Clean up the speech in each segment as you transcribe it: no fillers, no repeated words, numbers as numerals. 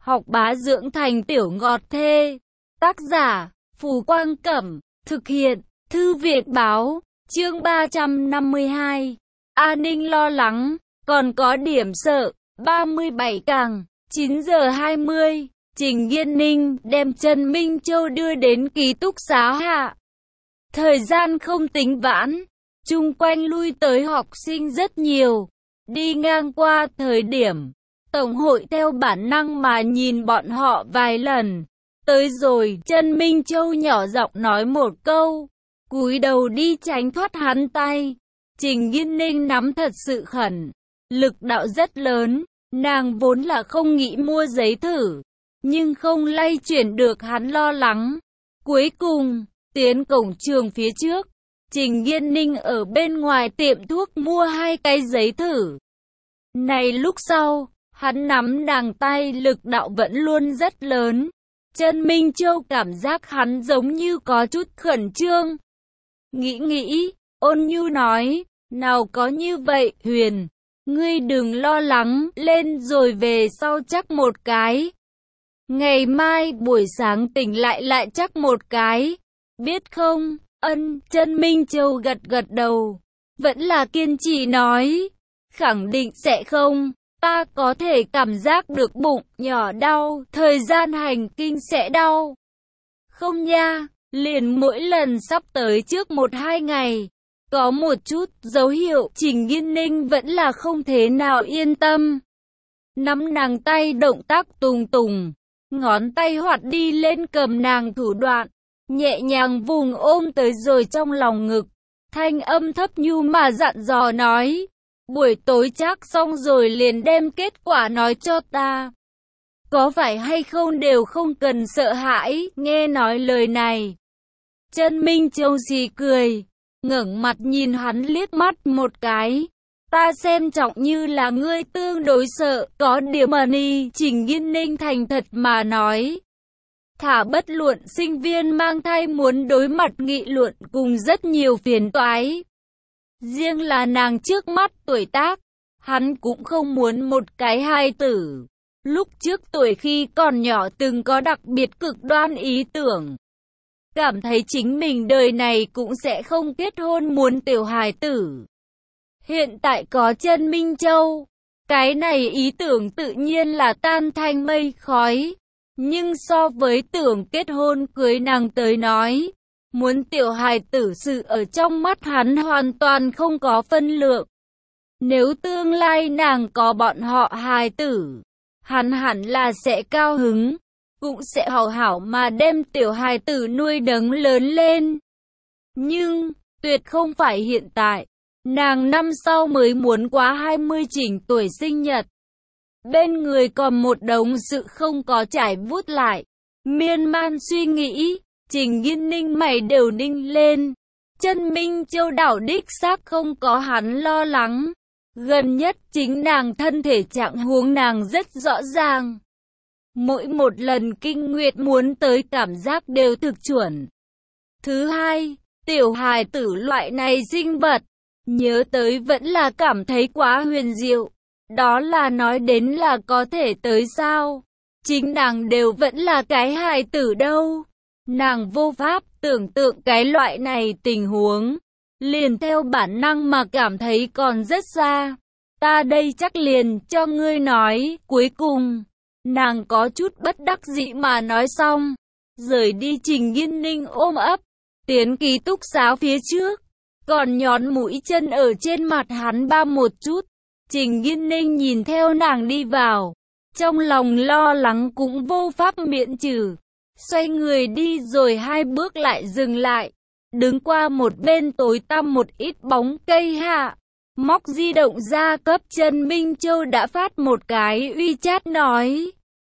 học bá dưỡng thành tiểu ngọt thê. Tác giả, Phù Quang Cẩm, thực hiện, Thư viện Báo, chương 352. An ninh lo lắng, còn có điểm sợ, 37 càng, 9 giờ 20, Trình Yên Ninh đem Trần Minh Châu đưa đến ký túc xá hạ. Thời gian không tính vãn, chung quanh lui tới học sinh rất nhiều. Đi ngang qua thời điểm, Tổng hội theo bản năng mà nhìn bọn họ vài lần. Tới rồi, Trần Minh Châu nhỏ giọng nói một câu, cúi đầu đi tránh thoát hắn tay. Trình Yên Ninh nắm thật sự khẩn, lực đạo rất lớn, nàng vốn là không nghĩ mua giấy thử, nhưng không lay chuyển được hắn lo lắng. Cuối cùng, tiến cổng trường phía trước, Trình Yên Ninh ở bên ngoài tiệm thuốc mua 2 cái giấy thử. Này lúc sau, hắn nắm nàng tay lực đạo vẫn luôn rất lớn. Trần Minh Châu cảm giác hắn giống như có chút khẩn trương. Nghĩ, ôn nhu nói, nào có như vậy, Huyền, ngươi đừng lo lắng, lên rồi về sau chắc một cái. Ngày mai buổi sáng tỉnh lại chắc một cái, biết không? Ân, Trần Minh Châu gật đầu, vẫn là kiên trì nói, khẳng định sẽ không. Ta có thể cảm giác được bụng nhỏ đau, thời gian hành kinh sẽ đau. Không nha, liền mỗi lần sắp tới trước 1-2 ngày, có một chút dấu hiệu. Trình Yên Ninh vẫn là không thế nào yên tâm. Nắm nàng tay động tác tùng tùng, ngón tay hoạt đi lên cầm nàng thủ đoạn, nhẹ nhàng vùng ôm tới rồi trong lòng ngực. Thanh âm thấp nhu mà dặn dò nói, buổi tối chắc xong rồi liền đem kết quả nói cho ta. Có phải hay không đều không cần sợ hãi. Nghe nói lời này, Trần Minh Châu xì cười, ngẩng mặt nhìn hắn liếc mắt một cái. Ta xem trọng như là ngươi tương đối sợ, có điểm mà ni. Trình Yên Ninh thành thật mà nói. Thả bất luận sinh viên mang thai muốn đối mặt nghị luận cùng rất nhiều phiền toái. Riêng là nàng trước mắt tuổi tác, hắn cũng không muốn một cái hài tử. Lúc trước tuổi khi còn nhỏ từng có đặc biệt cực đoan ý tưởng. Cảm thấy chính mình đời này cũng sẽ không kết hôn muốn tiểu hài tử. Hiện tại có Trần Minh Châu, cái này ý tưởng tự nhiên là tan thành mây khói. Nhưng so với tưởng kết hôn cưới nàng tới nói, muốn tiểu hài tử sự ở trong mắt hắn hoàn toàn không có phân lượng. Nếu tương lai nàng có bọn họ hài tử, hắn hẳn là sẽ cao hứng, cũng sẽ hảo hảo mà đem tiểu hài tử nuôi nấng lớn lên. Nhưng, tuyệt không phải hiện tại, nàng năm sau mới muốn quá 20 chỉnh tuổi sinh nhật. Bên người còn một đống sự không có trải vút lại, miên man suy nghĩ. Trình Yên Ninh mày đều ninh lên. Trần Minh Châu đảo đích xác không có hắn lo lắng. Gần nhất chính nàng thân thể trạng huống nàng rất rõ ràng. Mỗi một lần kinh nguyệt muốn tới cảm giác đều thực chuẩn. Thứ hai, tiểu hài tử loại này sinh vật, nhớ tới vẫn là cảm thấy quá huyền diệu. Đó là nói đến là có thể tới sao? Chính nàng đều vẫn là cái hài tử đâu. Nàng vô pháp tưởng tượng cái loại này tình huống, liền theo bản năng mà cảm thấy còn rất xa. Ta đây chắc liền cho ngươi nói. Cuối cùng, nàng có chút bất đắc dĩ mà nói xong, rời đi. Trình Yên Ninh ôm ấp, tiến ký túc xá phía trước, còn nhón mũi chân ở trên mặt hắn ba một chút. Trình Yên Ninh nhìn theo nàng đi vào, trong lòng lo lắng cũng vô pháp miễn trừ. Xoay người đi rồi 2 bước lại dừng lại, đứng qua một bên tối tăm một ít bóng cây hạ, móc di động ra cấp Trần Minh Châu đã phát một cái WeChat nói.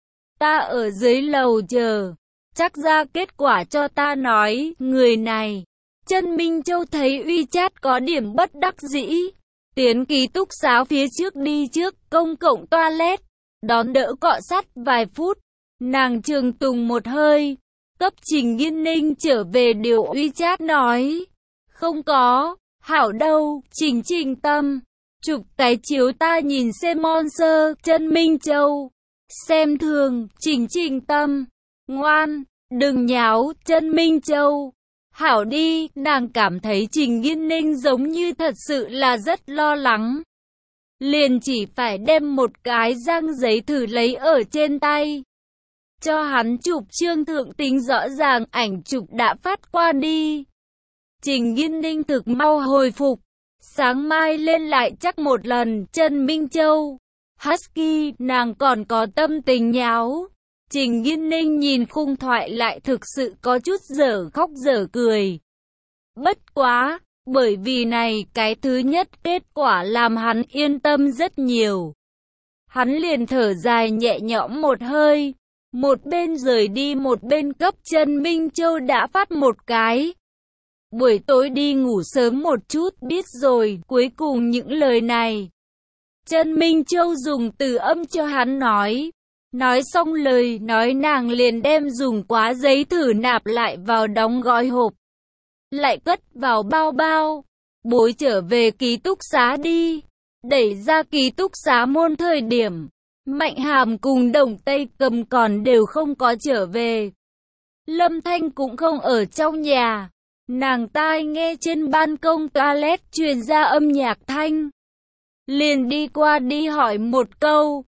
Ta ở dưới lầu chờ, chắc ra kết quả cho ta nói. Người này, Trần Minh Châu thấy WeChat có điểm bất đắc dĩ, tiến ký túc xá phía trước đi trước công cộng toilet, đón đỡ cọ sát vài phút. Nàng trường tùng một hơi, cấp Trình Yên Ninh trở về điều WeChat nói. Không có, hảo đâu, Trình Tâm, chụp cái chiếu ta nhìn xem monster. Trần Minh Châu, xem thường, Trình Tâm. Ngoan, đừng nháo, Chân Minh Châu. Hảo đi, nàng cảm thấy Trình Nghiên Ninh giống như thật sự là rất lo lắng. Liền chỉ phải đem một cái dang giấy thử lấy ở trên tay. Cho hắn chụp trương thượng tính rõ ràng, ảnh chụp đã phát qua đi. Trình Nghiên Ninh thực mau hồi phục. Sáng mai lên lại chắc một lần, Chân Minh Châu. Husky, nàng còn có tâm tình nháo. Trình Nghiên Ninh nhìn khung thoại lại thực sự có chút dở khóc dở cười. Bất quá, bởi vì này cái thứ nhất kết quả làm hắn yên tâm rất nhiều. Hắn liền thở dài nhẹ nhõm một hơi. Một bên rời đi một bên cấp Chân Minh Châu đã phát một cái. Buổi tối đi ngủ sớm một chút, biết rồi. Cuối cùng những lời này, Chân Minh Châu dùng từ âm cho hắn nói. Nói xong lời nói nàng liền đem dùng quá giấy thử nạp lại vào đóng gói hộp. Lại cất vào bao bao. Bối trở về ký túc xá đi. Đẩy ra ký túc xá môn thời điểm, Mạnh Hàm cùng Đồng Tây Cầm còn đều không có trở về. Lâm Thanh cũng không ở trong nhà. Nàng tai nghe trên ban công toilet truyền ra âm nhạc thanh. Liền đi qua đi hỏi một câu.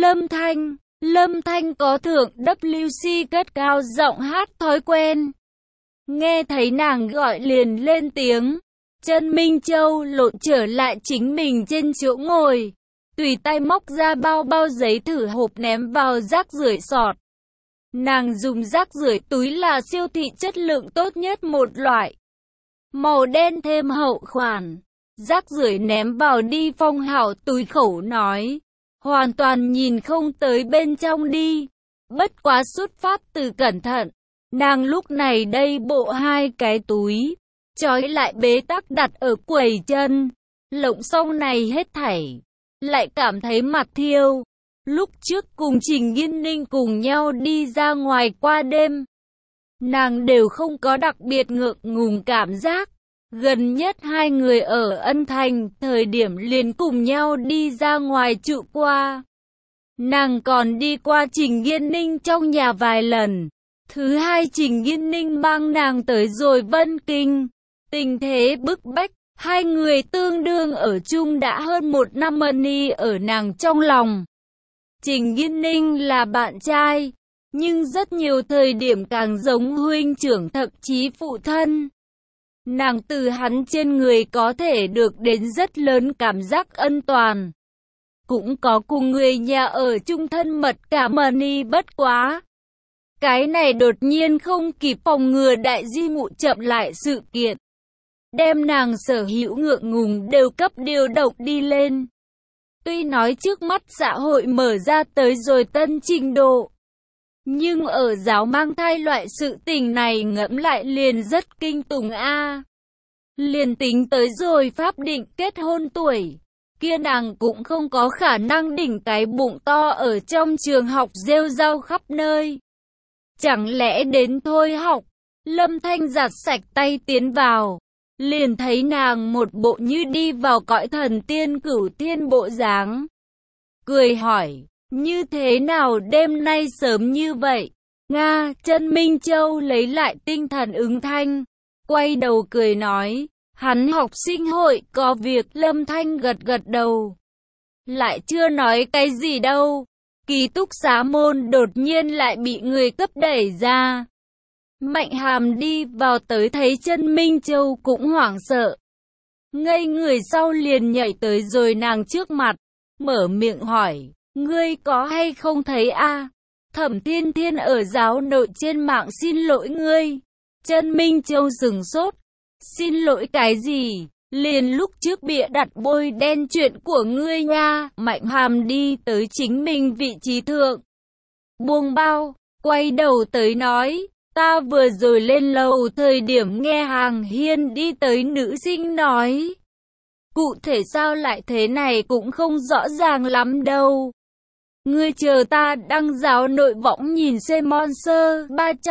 Lâm Thanh có thượng WC cất cao giọng hát thói quen. Nghe thấy nàng gọi liền lên tiếng. Chân Minh Châu lộn trở lại chính mình trên chỗ ngồi. Tùy tay móc ra bao bao giấy thử hộp ném vào rác rưởi sọt. Nàng dùng rác rưởi túi là siêu thị chất lượng tốt nhất một loại. Màu đen thêm hậu khoản. Rác rưởi ném vào đi phong hảo túi khẩu nói. Hoàn toàn nhìn không tới bên trong đi. Bất quá xuất phát từ cẩn thận. Nàng lúc này đây bộ hai cái túi. Trói lại bế tắc đặt ở quầy chân. Lộng xong này hết thảy. Lại cảm thấy mặt thiêu. Lúc trước cùng Trình Nghiên Ninh cùng nhau đi ra ngoài qua đêm. Nàng đều không có đặc biệt ngượng ngùng cảm giác. Gần nhất hai người ở Ân Thành, thời điểm liền cùng nhau đi ra ngoài trụ qua. Nàng còn đi qua Trình Nghiên Ninh trong nhà vài lần. Thứ hai Trình Nghiên Ninh mang nàng tới rồi Vân Kinh. Tình thế bức bách, hai người tương đương ở chung đã hơn một năm money ở nàng trong lòng. Trình Nghiên Ninh là bạn trai, nhưng rất nhiều thời điểm càng giống huynh trưởng thậm chí phụ thân. Nàng từ hắn trên người có thể được đến rất lớn cảm giác ân toàn. Cũng có cùng người nhà ở chung thân mật cả money bất quá. Cái này đột nhiên không kịp phòng ngừa đại di mụ chậm lại sự kiện. Đem nàng sở hữu ngượng ngùng đều cấp điều động đi lên. Tuy nói trước mắt xã hội mở ra tới rồi tân trình độ. Nhưng ở giáo mang thai loại sự tình này ngẫm lại liền rất kinh tủng a. Liền tính tới rồi pháp định kết hôn tuổi. Kia nàng cũng không có khả năng đỉnh cái bụng to ở trong trường học rêu rao khắp nơi. Chẳng lẽ đến thôi học, Lâm Thanh giặt sạch tay tiến vào. Liền thấy nàng một bộ như đi vào cõi thần tiên cửu thiên bộ dáng. Cười hỏi, như thế nào đêm nay sớm như vậy? Nga, Chân Minh Châu lấy lại tinh thần ứng thanh. Quay đầu cười nói, hắn học sinh hội có việc. Lâm Thanh gật gật đầu. Lại chưa nói cái gì đâu. Ký túc xá môn đột nhiên lại bị người cấp đẩy ra. Mạnh Hàm đi vào tới thấy Chân Minh Châu cũng hoảng sợ. Ngây người sau liền nhảy tới rồi nàng trước mặt. Mở miệng hỏi, ngươi có hay không thấy a? Thẩm Thiên Thiên ở giáo nội trên mạng xin lỗi ngươi. Chân Minh Châu sừng sốt. Xin lỗi cái gì? Liền lúc trước bịa đặt bôi đen chuyện của ngươi nha. Mạnh Hàm đi tới chính mình vị trí thượng. Buông bao, quay đầu tới nói. Ta vừa rồi lên lầu thời điểm nghe hàng hiên đi tới nữ sinh nói. Cụ thể sao lại thế này cũng không rõ ràng lắm đâu. Ngươi chờ ta đăng giáo nội võng nhìn xem Monster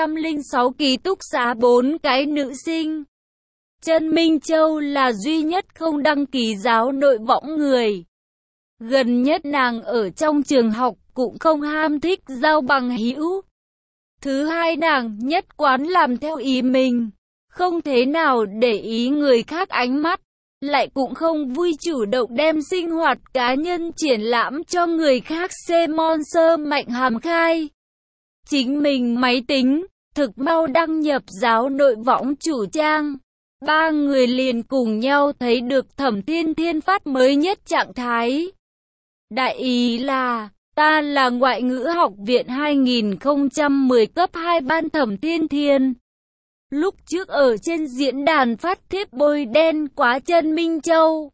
306 ký túc xá 4 cái nữ sinh. Chân Minh Châu là duy nhất không đăng ký giáo nội võng người. Gần nhất nàng ở trong trường học cũng không ham thích giao bằng hữu. Thứ hai, nàng nhất quán làm theo ý mình, không thế nào để ý người khác ánh mắt, lại cũng không vui chủ động đem sinh hoạt cá nhân triển lãm cho người khác xem. Monster Mạnh Hàm khai chính mình máy tính, thực mau đăng nhập giáo nội võng chủ trang. Ba người liền cùng nhau thấy được Thẩm Thiên Thiên phát mới nhất trạng thái. Đại ý là, ta là ngoại ngữ học viện 2010 cấp 2 ban Thẩm Thiên Thiên. Lúc trước ở trên diễn đàn phát thiếp bôi đen quá Chân Minh Châu,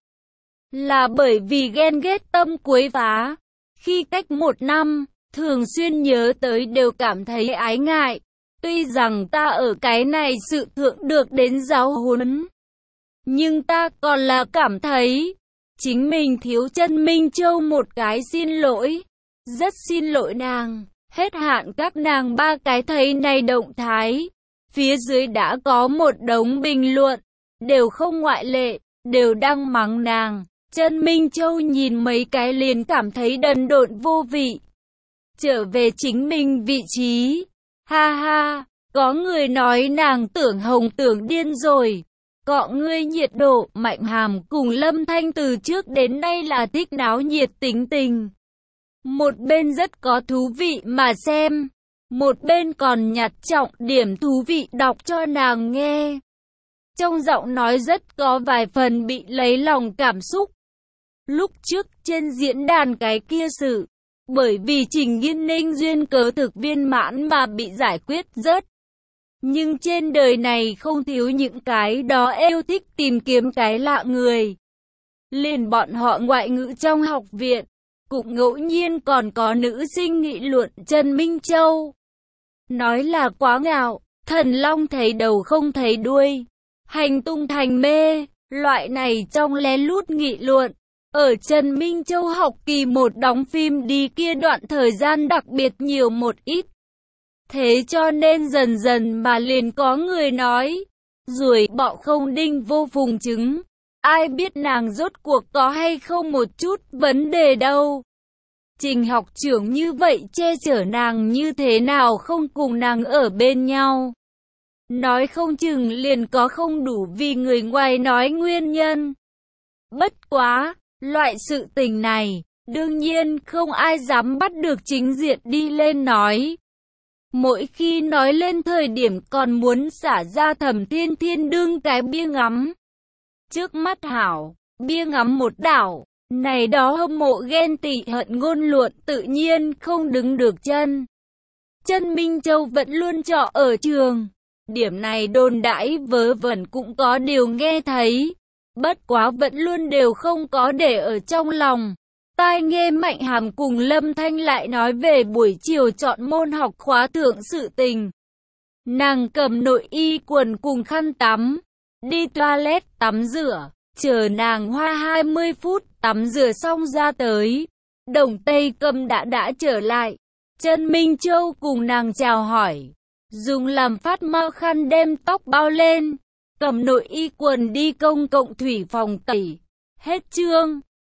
là bởi vì ghen ghét tâm quấy phá. Khi cách 1 năm, thường xuyên nhớ tới đều cảm thấy ái ngại. Tuy rằng ta ở cái này sự thượng được đến giáo huấn, nhưng ta còn là cảm thấy chính mình thiếu Chân Minh Châu một cái xin lỗi. Rất xin lỗi nàng. Hết hạn các nàng ba cái thấy này động thái, phía dưới đã có một đống bình luận, đều không ngoại lệ, đều đang mắng nàng. Chân Minh Châu nhìn mấy cái liền cảm thấy đần độn vô vị, trở về chính mình vị trí. Ha ha, có người nói nàng Tưởng Hồng tưởng điên rồi. Cọ ngươi nhiệt độ. Mạnh Hàm cùng Lâm Thanh từ trước đến nay là thích náo nhiệt tính tình. Một bên rất có thú vị mà xem, một bên còn nhặt trọng điểm thú vị đọc cho nàng nghe. Trong giọng nói rất có vài phần bị lấy lòng cảm xúc. Lúc trước trên diễn đàn cái kia sự, bởi vì Trình Nghiên Ninh duyên cớ thực viên mãn mà bị giải quyết rớt. Nhưng trên đời này không thiếu những cái đó yêu thích tìm kiếm cái lạ người. Liền bọn họ ngoại ngữ trong học viện, cũng ngẫu nhiên còn có nữ sinh nghị luận Chân Minh Châu. Nói là quá ngạo, thần long thấy đầu không thấy đuôi, hành tung thành mê. Loại này trong lén lút nghị luận, ở Chân Minh Châu học kỳ 1 đóng phim đi kia đoạn thời gian đặc biệt nhiều một ít. Thế cho nên dần dần mà liền có người nói, ruồi bọ không đinh vô phùng trứng. Ai biết nàng rốt cuộc có hay không một chút vấn đề đâu. Trình học trưởng như vậy che chở nàng như thế nào không cùng nàng ở bên nhau. Nói không chừng liền có không đủ vì người ngoài nói nguyên nhân. Bất quá, loại sự tình này, đương nhiên không ai dám bắt được chính diện đi lên nói. Mỗi khi nói lên thời điểm còn muốn xả ra Thẩm Thiên Thiên đương cái bia ngắm. Trước mắt hảo, bia ngắm một đảo, này đó hâm mộ ghen tị hận ngôn luận tự nhiên không đứng được chân. Chân Minh Châu vẫn luôn trọ ở trường. Điểm này đồn đãi vớ vẩn cũng có điều nghe thấy. Bất quá vẫn luôn đều không có để ở trong lòng. Tai nghe Mạnh Hàm cùng Lâm Thanh lại nói về buổi chiều chọn môn học khóa thượng sự tình. Nàng cầm nội y quần cùng khăn tắm, đi toilet tắm rửa, chờ nàng hoa 20 phút tắm rửa xong ra tới. Đồng Tây Cầm đã trở lại. Chân Minh Châu cùng nàng chào hỏi, dùng làm phát mau khăn đem tóc bao lên, cầm nội y quần đi công cộng thủy phòng tẩy. Hết chương.